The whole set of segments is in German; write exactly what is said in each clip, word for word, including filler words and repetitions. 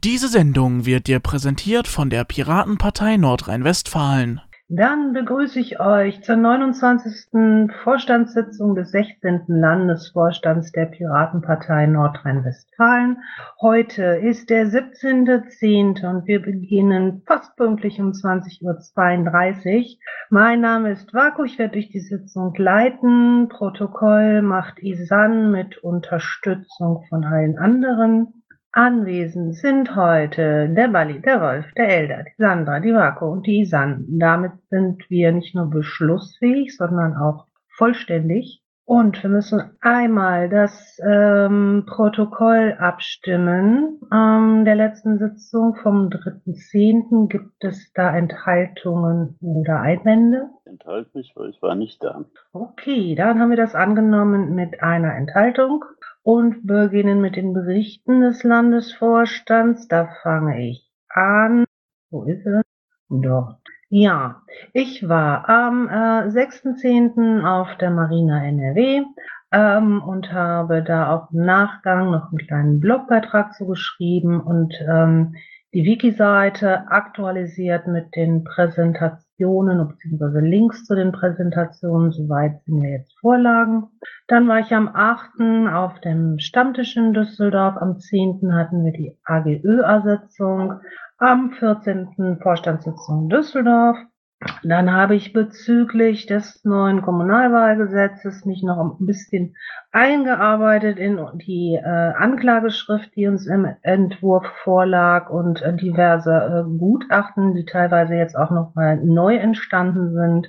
Diese Sendung wird dir präsentiert von der Piratenpartei Nordrhein-Westfalen. Dann begrüße ich euch zur neunundzwanzigsten Vorstandssitzung des sechzehnten Landesvorstands der Piratenpartei Nordrhein-Westfalen. Heute ist der siebzehnter zehnter und wir beginnen fast pünktlich um zwanzig Uhr zweiunddreißig. Mein Name ist Vako, ich werde durch die Sitzung leiten. Protokoll macht Isan mit Unterstützung von allen anderen. Anwesend sind heute der Balli, der Wolf, der Elder, die Sandra, die Vako und die Isan. Damit sind wir nicht nur beschlussfähig, sondern auch vollständig. Und wir müssen einmal das ähm, Protokoll abstimmen. Ähm, der letzten Sitzung vom dritten zehnten Gibt es da Enthaltungen oder Einwände? Enthalte mich, weil ich war nicht da. Okay, dann haben wir das angenommen mit einer Enthaltung. Und beginnen mit den Berichten des Landesvorstands. Da fange ich an. Wo ist es? Dort. Ja, ich war am äh, sechsten zehnten auf der Marina N R W ähm, und habe da auch im Nachgang noch einen kleinen Blogbeitrag zugeschrieben und ähm, die Wiki-Seite aktualisiert mit den Präsentationen bzw. Links zu den Präsentationen. Soweit sind wir jetzt Vorlagen. Dann war ich am achten auf dem Stammtisch in Düsseldorf. Am zehnten hatten wir die A G Ö A-Sitzung. Am vierzehnten Vorstandssitzung in Düsseldorf. Dann habe ich bezüglich des neuen Kommunalwahlgesetzes mich noch ein bisschen eingearbeitet in die äh, Anklageschrift, die uns im Entwurf vorlag und äh, diverse äh, Gutachten, die teilweise jetzt auch noch mal neu entstanden sind.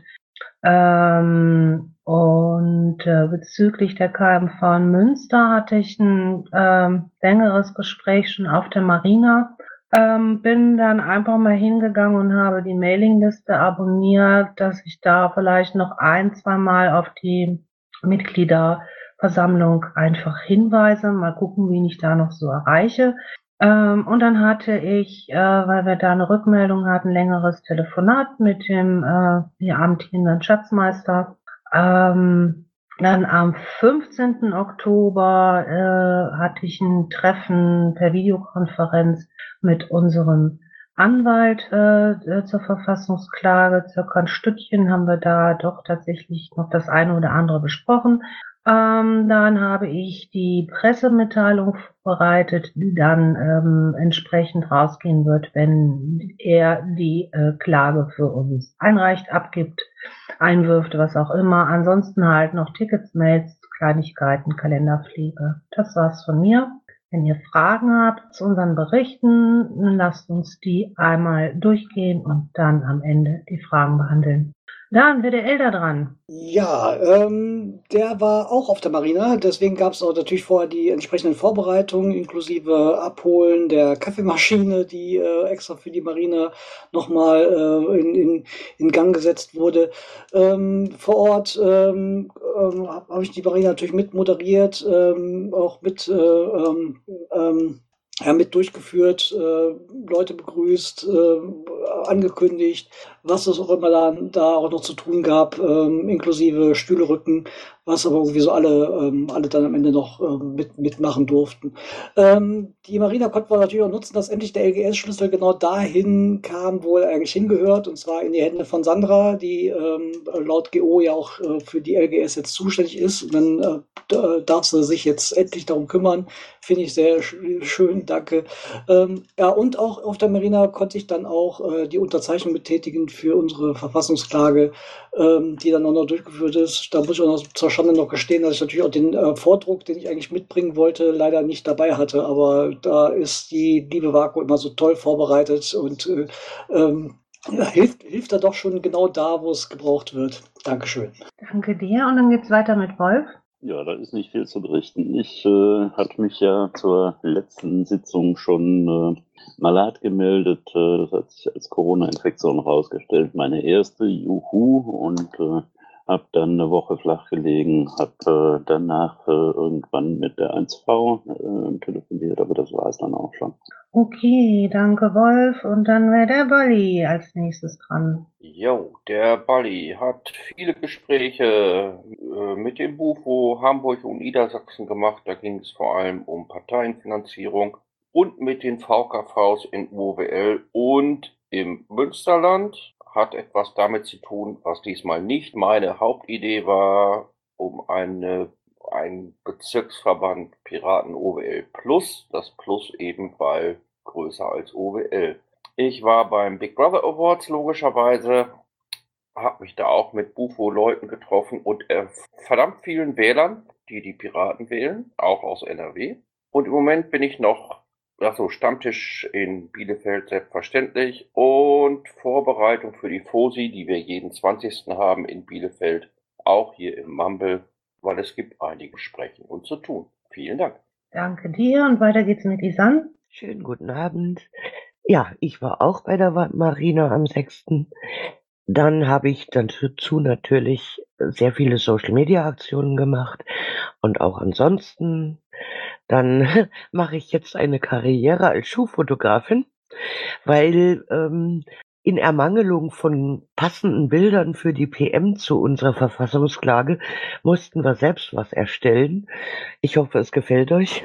Ähm, und äh, bezüglich der K M V in Münster hatte ich ein ähm, längeres Gespräch schon auf der Marina. Ähm, bin dann einfach mal hingegangen und habe die Mailingliste abonniert, dass ich da vielleicht noch ein, zwei Mal auf die Mitgliederversammlung einfach hinweise. Mal gucken, wen ich da noch so erreiche. Ähm, und dann hatte ich, äh, weil wir da eine Rückmeldung hatten, längeres Telefonat mit dem äh, hier amtierenden Schatzmeister. Ähm, dann am fünfzehnten Oktober äh, hatte ich ein Treffen per Videokonferenz mit unserem Anwalt äh, zur Verfassungsklage. Circa ein Stückchen haben wir da doch tatsächlich noch das eine oder andere besprochen. Ähm, dann habe ich die Pressemitteilung vorbereitet, die dann ähm, entsprechend rausgehen wird, wenn er die äh, Klage für uns einreicht, abgibt, einwirft, was auch immer. Ansonsten halt noch Tickets, Mails, Kleinigkeiten, Kalenderpflege. Das war's von mir. Wenn ihr Fragen habt zu unseren Berichten, lasst uns die einmal durchgehen und dann am Ende die Fragen behandeln. Dann wird der Elder dran. Ja, ähm, der war auch auf der Marina, deswegen gab es auch natürlich vorher die entsprechenden Vorbereitungen, inklusive Abholen der Kaffeemaschine, die äh, extra für die Marina nochmal äh, in, in, in Gang gesetzt wurde. Ähm, vor Ort ähm, ähm, habe hab ich die Marina natürlich mit moderiert, ähm, auch mit äh, ähm, ähm, ja, mit durchgeführt, äh, Leute begrüßt, äh, angekündigt, was es auch immer da, da auch noch zu tun gab, ähm, inklusive Stühle rücken, was aber irgendwie so alle, ähm, alle dann am Ende noch ähm, mit, mitmachen durften. Ähm, die Marina konnten wir natürlich auch nutzen, dass endlich der L G S-Schlüssel genau dahin kam, wo er eigentlich hingehört, und zwar in die Hände von Sandra, die ähm, laut G O ja auch äh, für die L G S jetzt zuständig ist. Und dann äh, darf sie sich jetzt endlich darum kümmern. Finde ich sehr sch- schön, danke. Ähm, ja, und auch auf der Marina konnte ich dann auch äh, die Unterzeichnung betätigen für unsere Verfassungsklage, ähm, die dann auch noch durchgeführt ist. Da muss ich auch noch zur Schande noch gestehen, dass ich natürlich auch den äh, Vordruck, den ich eigentlich mitbringen wollte, leider nicht dabei hatte. Aber da ist die liebe Vako immer so toll vorbereitet und äh, ähm, ja, hilft, hilft da doch schon genau da, wo es gebraucht wird. Dankeschön. Danke dir. Und dann geht's weiter mit Wolf. Ja, da ist nicht viel zu berichten. Ich äh, hatte mich ja zur letzten Sitzung schon äh, malat gemeldet. Äh, das hat sich als Corona-Infektion herausgestellt. Meine erste, juhu, und äh, habe dann eine Woche flach gelegen, habe äh, danach äh, irgendwann mit der eins V äh, telefoniert, aber das war es dann auch schon. Okay, danke Wolf. Und dann wäre der Bolli als nächstes dran. Jo, der Balli hat viele Gespräche äh, mit dem Bufo Hamburg und Niedersachsen gemacht. Da ging es vor allem um Parteienfinanzierung. und mit den V K Vs in O W L und im Münsterland. Hat etwas damit zu tun, was diesmal nicht meine Hauptidee war, um eine, einen Bezirksverband Piraten O W L Plus, das Plus eben weil größer als O W L. Ich war beim Big Brother Awards logischerweise, habe mich da auch mit Bufo-Leuten getroffen und äh, verdammt vielen Wählern, die die Piraten wählen, auch aus N R W. Und im Moment bin ich noch, achso, Stammtisch in Bielefeld selbstverständlich und Vorbereitung für die FOSI, die wir jeden zwanzigsten haben in Bielefeld, auch hier im Mumble, weil es gibt einige Sprechen und zu tun. Vielen Dank. Danke dir und weiter geht's mit Isan. Schönen guten Abend. Ja, ich war auch bei der Marina am sechsten Dann habe ich dazu natürlich sehr viele Social-Media-Aktionen gemacht und auch ansonsten. Dann mache ich jetzt eine Karriere als Schuhfotografin, weil ähm, in Ermangelung von passenden Bildern für die P M zu unserer Verfassungsklage mussten wir selbst was erstellen. Ich hoffe, es gefällt euch.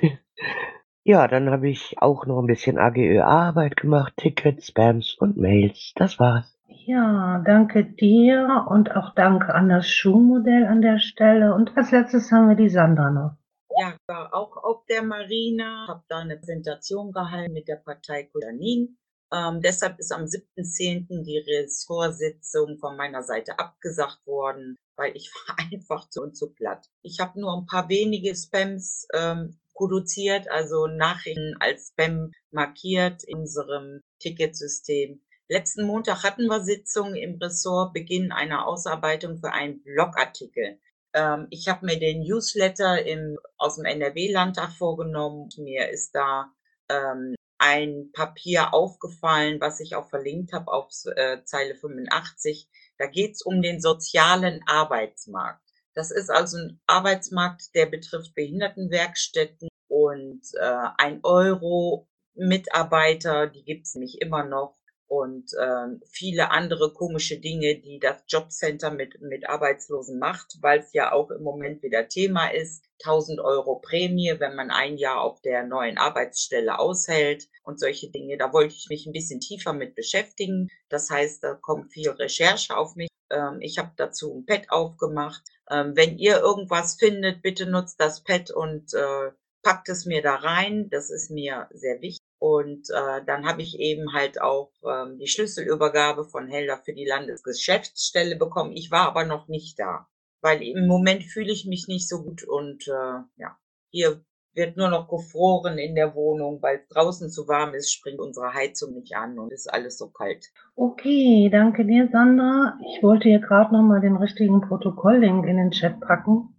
Ja, dann habe ich auch noch ein bisschen A G Ö A-Arbeit gemacht, Tickets, Spams und Mails. Das war's. Ja, danke dir und auch danke an das Schuhmodell an der Stelle. Und als letztes haben wir die Sandra noch. Ja, ich war auch auf der Marina, habe da eine Präsentation gehalten mit der Partei Kulanin. Ähm, deshalb ist am siebten zehnten die Ressortsitzung von meiner Seite abgesagt worden, weil ich war einfach zu und zu platt. Ich habe nur ein paar wenige Spams ähm, produziert, also Nachrichten als Spam markiert in unserem Ticketsystem. Letzten Montag hatten wir Sitzung im Ressort, Beginn einer Ausarbeitung für einen Blogartikel. Ähm, ich habe mir den Newsletter im, aus dem N R W-Landtag vorgenommen. Mir ist da ähm, ein Papier aufgefallen, was ich auch verlinkt habe auf äh, Zeile fünfundachtzig. Da geht es um den sozialen Arbeitsmarkt. Das ist also ein Arbeitsmarkt, der betrifft Behindertenwerkstätten und äh, ein Euro Mitarbeiter, die gibt's nicht immer noch. Und ähm, viele andere komische Dinge, die das Jobcenter mit, mit Arbeitslosen macht, weil es ja auch im Moment wieder Thema ist. tausend Euro Prämie, wenn man ein Jahr auf der neuen Arbeitsstelle aushält und solche Dinge. Da wollte ich mich ein bisschen tiefer mit beschäftigen. Das heißt, da kommt viel Recherche auf mich. Ähm, ich habe dazu ein Pad aufgemacht. Ähm, wenn ihr irgendwas findet, bitte nutzt das Pad und äh, packt es mir da rein. Das ist mir sehr wichtig. Und äh, dann habe ich eben halt auch ähm, die Schlüsselübergabe von Helder für die Landesgeschäftsstelle bekommen. Ich war aber noch nicht da, weil im Moment fühle ich mich nicht so gut und äh, ja, hier wird nur noch gefroren in der Wohnung, weil es draußen zu warm ist, springt unsere Heizung nicht an und ist alles so kalt. Okay, danke dir, Sandra. Ich wollte hier gerade nochmal den richtigen Protokolllink in den Chat packen.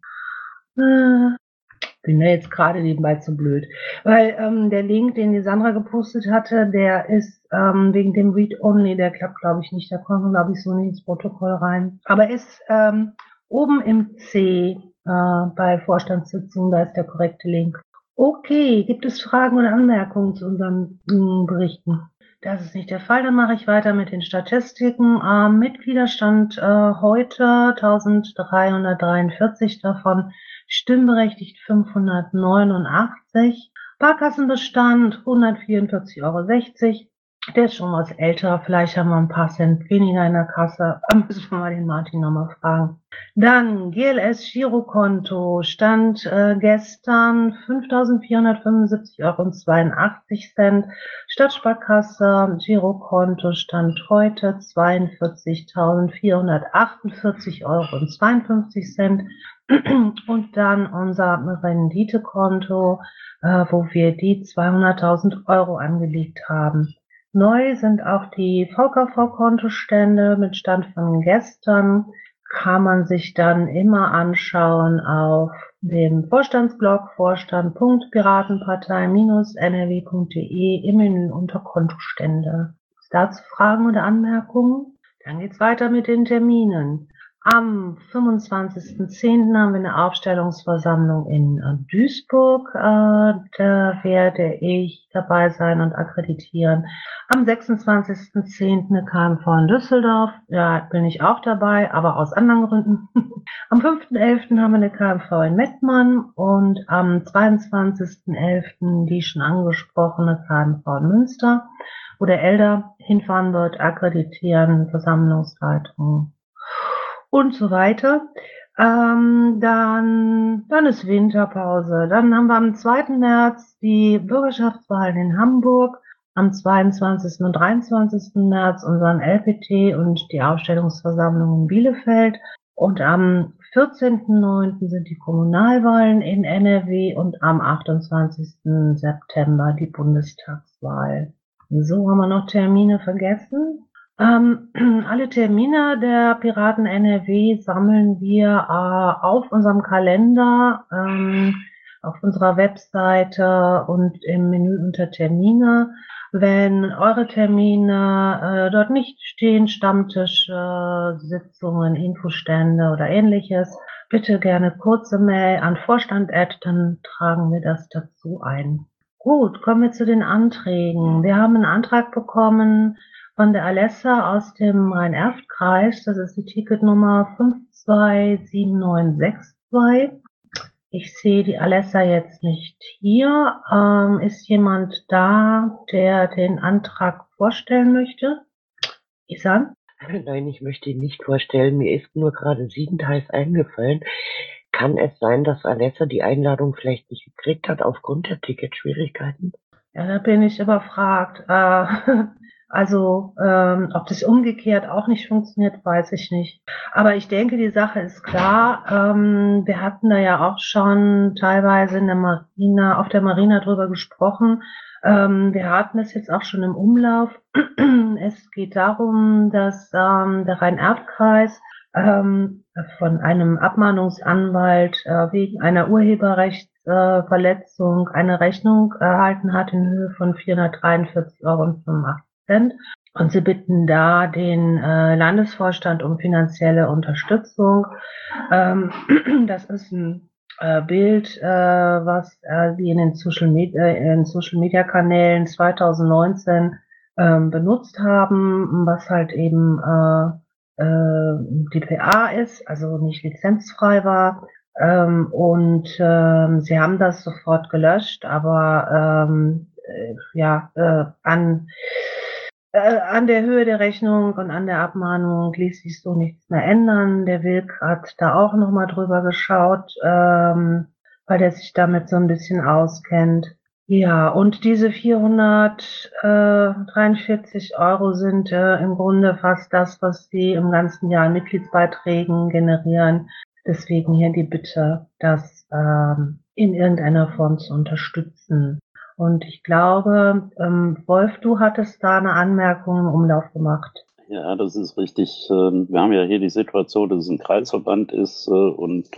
Äh, bin ja jetzt gerade nebenbei zu blöd, weil ähm, der Link, den die Sandra gepostet hatte, der ist ähm, wegen dem Read-Only, der klappt, glaube ich, nicht. Da kommt man, glaube ich, so nicht ins Protokoll rein. Aber ist ähm, oben im C äh, bei Vorstandssitzungen, da ist der korrekte Link. Okay, gibt es Fragen oder Anmerkungen zu unseren mh, Berichten? Das ist nicht der Fall, dann mache ich weiter mit den Statistiken. Ähm, Mitgliederstand äh, heute eintausenddreihundertdreiundvierzig, davon stimmberechtigt fünfhundertneunundachtzig. Sparkassenbestand hundertvierundvierzig Euro sechzig. Der ist schon was älter, vielleicht haben wir ein paar Cent weniger in der Kasse. Da müssen wir mal den Martin nochmal fragen. Dann G L S-Girokonto stand äh, gestern fünftausendvierhundertfünfundsiebzig Euro zweiundachtzig. Stadtsparkasse Girokonto stand heute zweiundvierzigtausendvierhundertachtundvierzig Euro zweiundfünfzig. Und dann unser Renditekonto, äh, wo wir die zweihunderttausend Euro angelegt haben. Neu sind auch die V K V-Kontostände mit Stand von gestern. Kann man sich dann immer anschauen auf dem Vorstandsblog vorstand punkt piratenpartei Bindestrich n r w punkt d e im Menü unter Kontostände. Ist dazu Fragen oder Anmerkungen? Dann geht's weiter mit den Terminen. Am fünfundzwanzigsten zehnten haben wir eine Aufstellungsversammlung in äh, Duisburg. Äh, da werde ich dabei sein und akkreditieren. Am sechsundzwanzigsten zehnten eine K M V in Düsseldorf. Da bin ich auch dabei, aber aus anderen Gründen. Am fünften elften haben wir eine K M V in Mettmann und am zweiundzwanzigsten elften die schon angesprochene K M V in Münster, wo der Elder hinfahren wird, akkreditieren, Versammlungsleitung und so weiter. Ähm, dann, dann ist Winterpause. Dann haben wir am zweiten März die Bürgerschaftswahlen in Hamburg. Am zweiundzwanzigsten und dreiundzwanzigsten März unseren L P T und die Aufstellungsversammlung in Bielefeld. Und am vierzehnten neunten sind die Kommunalwahlen in N R W und am achtundzwanzigsten September die Bundestagswahl. So, haben wir noch Termine vergessen? Ähm, alle Termine der Piraten N R W sammeln wir äh, auf unserem Kalender, ähm, auf unserer Webseite und im Menü unter Termine. Wenn eure Termine äh, dort nicht stehen, Stammtische, Sitzungen, Infostände oder ähnliches, bitte gerne kurze Mail an Vorstand, dann tragen wir das dazu ein. Gut, kommen wir zu den Anträgen. Wir haben einen Antrag bekommen von der Alessa aus dem Rhein-Erft-Kreis. Das ist die Ticketnummer fünf zwei sieben neun sechs zwei. Ich sehe die Alessa jetzt nicht hier. Ähm, ist jemand da, der den Antrag vorstellen möchte? Isan? Nein, ich möchte ihn nicht vorstellen. Mir ist nur gerade siebenteils eingefallen. Kann es sein, dass Alessa die Einladung vielleicht nicht gekriegt hat aufgrund der Ticketschwierigkeiten? Ja, da bin ich überfragt. Äh, also, ähm, ob das umgekehrt auch nicht funktioniert, weiß ich nicht. Aber ich denke, die Sache ist klar. Ähm, wir hatten da ja auch schon teilweise in der Marina, auf der Marina drüber gesprochen. Ähm, wir hatten es jetzt auch schon im Umlauf. Es geht darum, dass ähm, der Rhein-Erft-Kreis ähm, von einem Abmahnungsanwalt äh, wegen einer Urheberrechtsverletzung äh, eine Rechnung erhalten hat in Höhe von vierhundertdreiundvierzig Euro und fünfundachtzig Cent. Und sie bitten da den äh, Landesvorstand um finanzielle Unterstützung. Ähm, das ist ein äh, Bild, äh, was äh, sie in den Social Media, in Social Media Kanälen zweitausendneunzehn ähm, benutzt haben, was halt eben äh, D P A ist, also nicht lizenzfrei war. Ähm, und ähm, sie haben das sofort gelöscht, aber ähm, äh, ja, äh, an, äh, an der Höhe der Rechnung und an der Abmahnung ließ sich so nichts mehr ändern. Der Wilk hat da auch nochmal drüber geschaut, ähm, weil der sich damit so ein bisschen auskennt. Ja, und diese vierhundertdreiundvierzig Euro sind äh, im Grunde fast das, was sie im ganzen Jahr an Mitgliedsbeiträgen generieren. Deswegen hier die Bitte, das ähm, in irgendeiner Form zu unterstützen. Und ich glaube, ähm, Wolf, du hattest da eine Anmerkung im Umlauf gemacht. Ja, das ist richtig. Wir haben ja hier die Situation, dass es ein Kreisverband ist und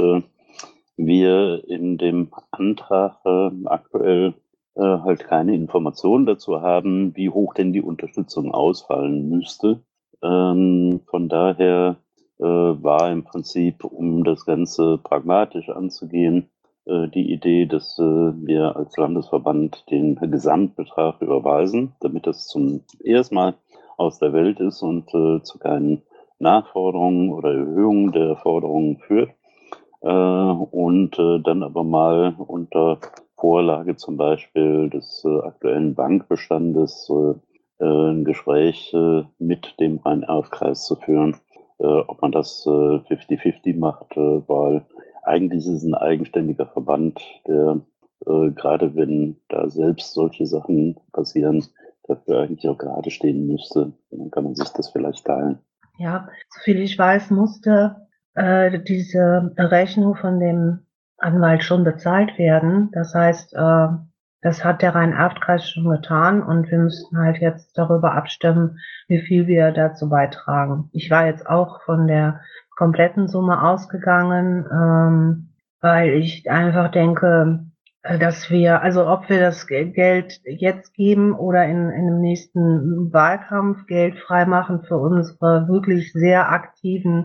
wir in dem Antrag aktuell halt keine Informationen dazu haben, wie hoch denn die Unterstützung ausfallen müsste. Ähm, von daher äh, war im Prinzip, um das Ganze pragmatisch anzugehen, äh, die Idee, dass äh, wir als Landesverband den Gesamtbetrag überweisen, damit das zum ersten Mal aus der Welt ist und äh, zu keinen Nachforderungen oder Erhöhungen der Forderungen führt. Äh, und äh, dann aber mal unter Vorlage zum Beispiel des äh, aktuellen Bankbestandes äh, ein Gespräch äh, mit dem Rhein-Erft-Kreis zu führen, äh, ob man das äh, fünfzig fünfzig macht, äh, weil eigentlich ist es ein eigenständiger Verband, der äh, gerade wenn da selbst solche Sachen passieren, dafür eigentlich auch gerade stehen müsste. Dann kann man sich das vielleicht teilen. Ja, soviel ich weiß, musste äh, diese Rechnung von dem Anwalt schon bezahlt werden. Das heißt, äh, das hat der Rhein-Erft-Kreis schon getan und wir müssten halt jetzt darüber abstimmen, wie viel wir dazu beitragen. Ich war jetzt auch von der kompletten Summe ausgegangen, ähm, weil ich einfach denke, dass wir, also ob wir das Geld jetzt geben oder in, in dem nächsten Wahlkampf Geld freimachen für unsere wirklich sehr aktiven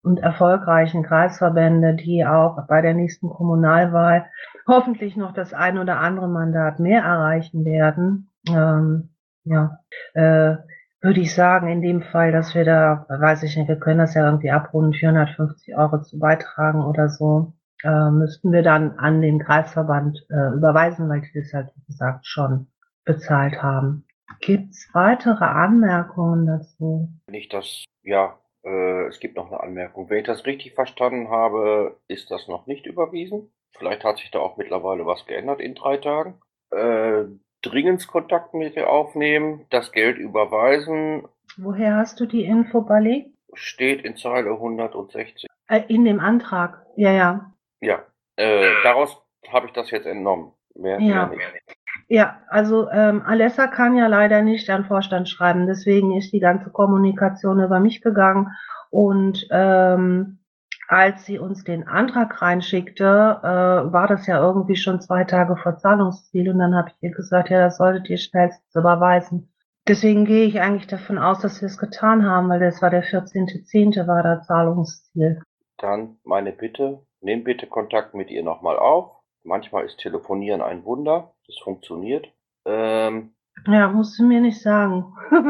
und erfolgreichen Kreisverbände, die auch bei der nächsten Kommunalwahl hoffentlich noch das ein oder andere Mandat mehr erreichen werden. Ähm, ja, äh, würde ich sagen, in dem Fall, dass wir da, weiß ich nicht, wir können das ja irgendwie abrunden, vierhundertfünfzig Euro zu beitragen oder so, äh, müssten wir dann an den Kreisverband äh, überweisen, weil die das halt, wie gesagt, schon bezahlt haben. Gibt's weitere Anmerkungen dazu? Wenn ich das, ja, äh, es gibt noch eine Anmerkung. Wenn ich das richtig verstanden habe, ist das noch nicht überwiesen. Vielleicht hat sich da auch mittlerweile was geändert in drei Tagen. Äh, dringend Kontakt mit dir aufnehmen, das Geld überweisen, Woher hast du die Info, Bali? steht in Zeile hundertsechzig. Äh, in dem Antrag. Ja, ja. Ja, äh, daraus habe ich das jetzt entnommen. Mehr, Ja. mehr nicht. Ja, also ähm, Alessa kann ja leider nicht an Vorstand schreiben, deswegen ist die ganze Kommunikation über mich gegangen. Und ähm, als sie uns den Antrag reinschickte, äh, war das ja irgendwie schon zwei Tage vor Zahlungsziel und dann habe ich ihr gesagt, ja, das solltet ihr schnellstens überweisen. Deswegen gehe ich eigentlich davon aus, dass wir es getan haben, weil das war der vierzehnte zehnte war das Zahlungsziel. Dann meine Bitte, nimm bitte Kontakt mit ihr nochmal auf. Manchmal ist Telefonieren ein Wunder, das funktioniert. Ähm, Ja, musst du mir nicht sagen.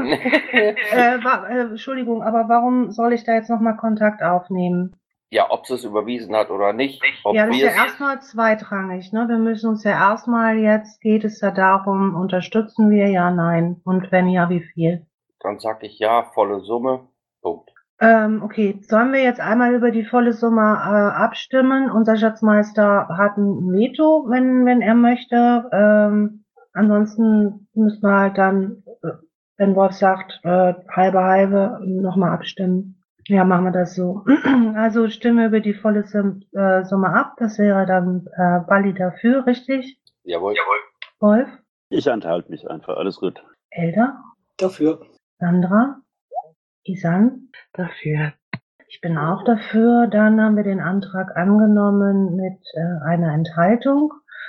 äh, wa äh, Entschuldigung, aber warum soll ich da jetzt nochmal Kontakt aufnehmen? ja, ob sie es überwiesen hat oder nicht. Ob Ja, das ist ja wir es, erstmal zweitrangig, ne? Wir müssen uns ja erstmal jetzt, geht es ja darum, unterstützen wir, ja, nein. Und wenn ja, wie viel? dann sag ich ja, volle Summe. Punkt. Ähm, okay, sollen wir jetzt einmal über die volle Summe äh, abstimmen? Unser Schatzmeister hat ein Veto, wenn, wenn er möchte. Ähm, ansonsten müssen wir halt dann, äh, wenn Wolf sagt, äh, halbe halbe, nochmal abstimmen. Ja, machen wir das so. Also stimmen wir über die volle Sum, äh, Summe ab. Das wäre dann äh, Bali dafür, richtig? Jawohl. Wolf? Ich enthalte mich einfach, alles gut. Elder? Dafür. Sandra? Isan? Dafür. Ich bin auch dafür. Dann haben wir den Antrag angenommen mit äh, einer Enthaltung.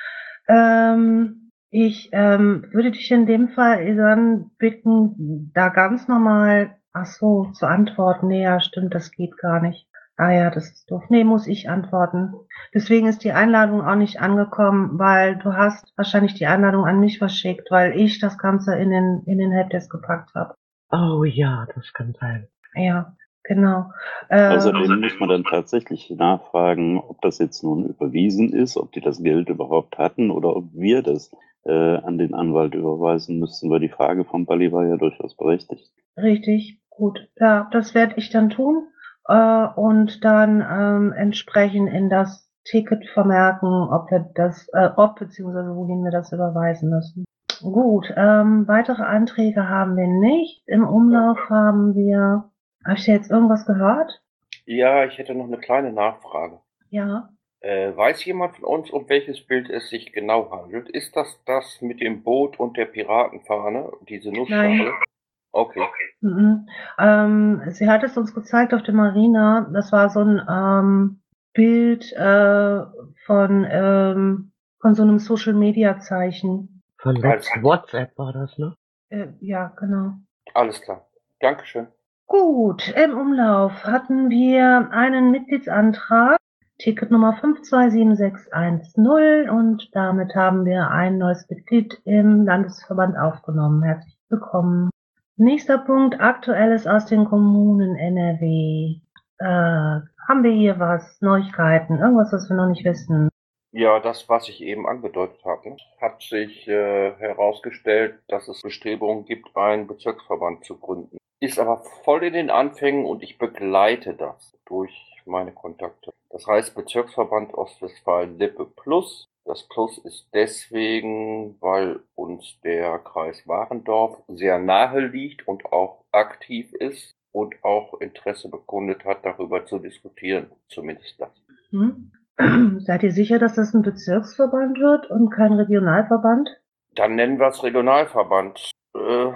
Ähm, ich ähm, würde dich in dem Fall dann bitten, da ganz normal, ach so, zu antworten. Nee, ja, stimmt, das geht gar nicht. Ah ja, das ist doof. Nee, muss ich antworten. Deswegen ist die Einladung auch nicht angekommen, weil du hast wahrscheinlich die Einladung an mich verschickt, weil ich das Ganze in den, in den Helpdesk gepackt habe. Oh ja, das kann sein. Ja, genau. Ähm, Außerdem muss man dann tatsächlich nachfragen, ob das jetzt nun überwiesen ist, ob die das Geld überhaupt hatten oder ob wir das äh, an den Anwalt überweisen müssten, weil die Frage von Bali war ja durchaus berechtigt. Richtig, gut. Ja, das werde ich dann tun äh, und dann ähm, entsprechend in das Ticket vermerken, ob wir das, äh, ob beziehungsweise wohin wir das überweisen müssen. Gut, ähm, weitere Anträge haben wir nicht. Im Umlauf haben wir, habe ich jetzt irgendwas gehört? Ja, ich hätte noch eine kleine Nachfrage. Ja. Äh, weiß jemand von uns, um welches Bild es sich genau handelt? Ist das das mit dem Boot und der Piratenfahne, diese Nussschale? Nein. Okay. Mhm. Ähm, sie hat es uns gezeigt auf der Marina. Das war so ein ähm, Bild äh, von, ähm, von so einem Social-Media-Zeichen. Von Alles, WhatsApp war das, ne? Äh, ja, genau. alles klar. Dankeschön. Gut, im Umlauf hatten wir einen Mitgliedsantrag, Ticketnummer fünf zwei sieben sechs eins null, und damit haben wir ein neues Mitglied im Landesverband aufgenommen. Herzlich willkommen. Nächster Punkt, Aktuelles aus den Kommunen N R W. Äh, haben wir hier was, Neuigkeiten, irgendwas, was wir noch nicht wissen? Ja, das, was ich eben angedeutet habe, hat sich äh, herausgestellt, dass es Bestrebungen gibt, einen Bezirksverband zu gründen. Ist aber voll in den Anfängen und ich begleite das durch meine Kontakte. Das heißt Bezirksverband Ostwestfalen-Lippe Plus. Das Plus ist deswegen, weil uns der Kreis Warendorf sehr nahe liegt und auch aktiv ist und auch Interesse bekundet hat, darüber zu diskutieren, zumindest das. Hm? Seid ihr sicher, dass das ein Bezirksverband wird und kein Regionalverband? Dann nennen wir es Regionalverband. Äh,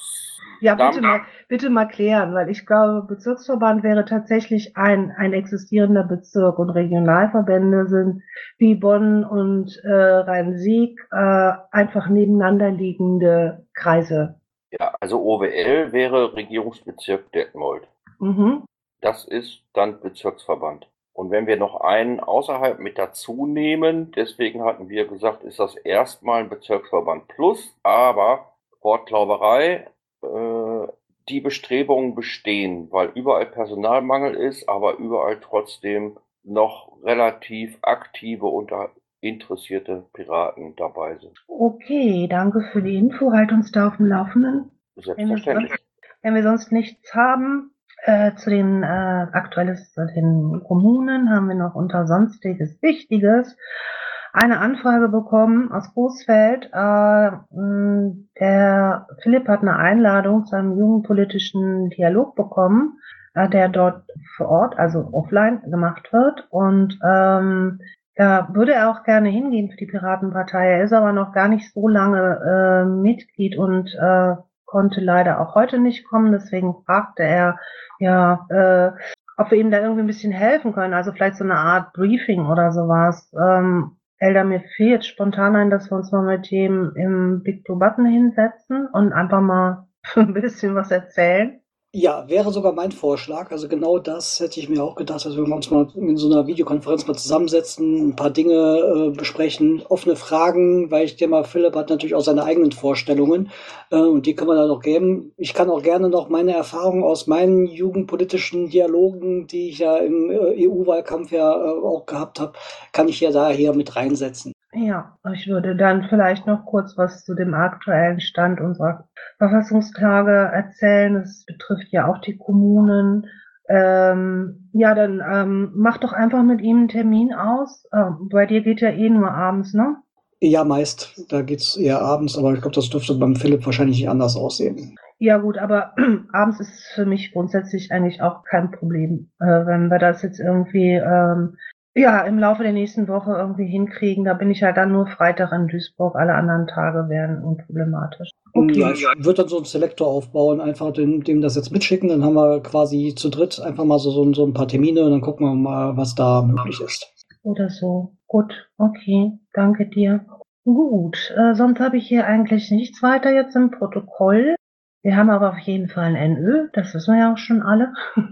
Ja, dann- bitte mal, bitte mal klären, weil ich glaube, Bezirksverband wäre tatsächlich ein, ein existierender Bezirk und Regionalverbände sind wie Bonn und äh, Rhein-Sieg äh, einfach nebeneinander liegende Kreise. Ja, also O W L wäre Regierungsbezirk Detmold. Mhm. das ist dann Bezirksverband. Und wenn wir noch einen außerhalb mit dazu nehmen, deswegen hatten wir gesagt, ist das erstmal ein Bezirksverband Plus, aber Wortglauberei, äh, die Bestrebungen bestehen, weil überall Personalmangel ist, aber überall trotzdem noch relativ aktive und interessierte Piraten dabei sind. Okay, danke für die Info. Halt uns da auf dem Laufenden. Wenn wir Selbstverständlich. sonst, wenn wir sonst nichts haben, äh, zu den äh, aktuelles zu den Kommunen, haben wir noch unter Sonstiges Wichtiges eine Anfrage bekommen aus Coesfeld. Äh, mh, der Philipp hat eine Einladung zu einem jugendpolitischen Dialog bekommen, äh, der dort vor Ort, also offline, gemacht wird. Und ähm, da würde er auch gerne hingehen für die Piratenpartei. Er ist aber noch gar nicht so lange äh, Mitglied und äh, konnte leider auch heute nicht kommen. Deswegen fragte er, ja, äh, ob wir ihm da irgendwie ein bisschen helfen können. Also vielleicht so eine Art Briefing oder sowas. Ähm, Elder, mir fehlt spontan ein, dass wir uns mal mit dem im Big Blue Button hinsetzen und einfach mal ein bisschen was erzählen. Ja, wäre sogar mein Vorschlag. Also genau das hätte ich mir auch gedacht, dass wir uns mal in so einer Videokonferenz mal zusammensetzen, ein paar Dinge äh, besprechen, offene Fragen, weil ich denke mal, Philipp hat natürlich auch seine eigenen Vorstellungen äh, und die können wir dann auch geben. Ich kann auch gerne noch meine Erfahrungen aus meinen jugendpolitischen Dialogen, die ich ja im äh, E U-Wahlkampf ja äh, auch gehabt habe, kann ich ja da hier mit reinsetzen. Ja, ich würde dann vielleicht noch kurz was zu dem aktuellen Stand unserer Verfassungsklage erzählen. Es betrifft ja auch die Kommunen. Ähm, ja, dann ähm, mach doch einfach mit ihm einen Termin aus. Ähm, bei dir geht ja eh nur abends, ne? Ja, meist. Da geht's eher abends, aber ich glaube, das dürfte beim Philipp wahrscheinlich nicht anders aussehen. Ja gut, aber abends ist für mich grundsätzlich eigentlich auch kein Problem, äh, wenn wir das jetzt irgendwie ähm, ja im Laufe der nächsten Woche irgendwie hinkriegen. Da bin ich halt dann nur Freitag in Duisburg, alle anderen Tage wären unproblematisch. Okay. Ja, ich würde dann so einen Selektor aufbauen, einfach dem, dem das jetzt mitschicken, dann haben wir quasi zu dritt einfach mal so, so, so ein paar Termine und dann gucken wir mal, was da möglich ist. Oder so. Gut, okay, danke dir. Gut, äh, sonst habe ich hier eigentlich nichts weiter jetzt im Protokoll. Wir haben aber auf jeden Fall ein N Ö, das wissen wir ja auch schon alle.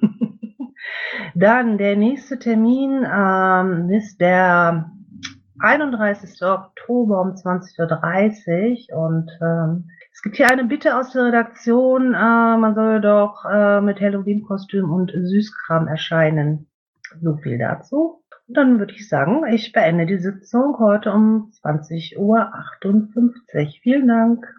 Dann der nächste Termin ähm, ist der einunddreißigsten Oktober um zwanzig Uhr dreißig und ähm, es gibt hier eine Bitte aus der Redaktion, äh, man soll doch äh, mit Halloween-Kostüm und Süßkram erscheinen. So viel dazu. Und dann würde ich sagen, ich beende die Sitzung heute um zwanzig Uhr achtundfünfzig. Vielen Dank.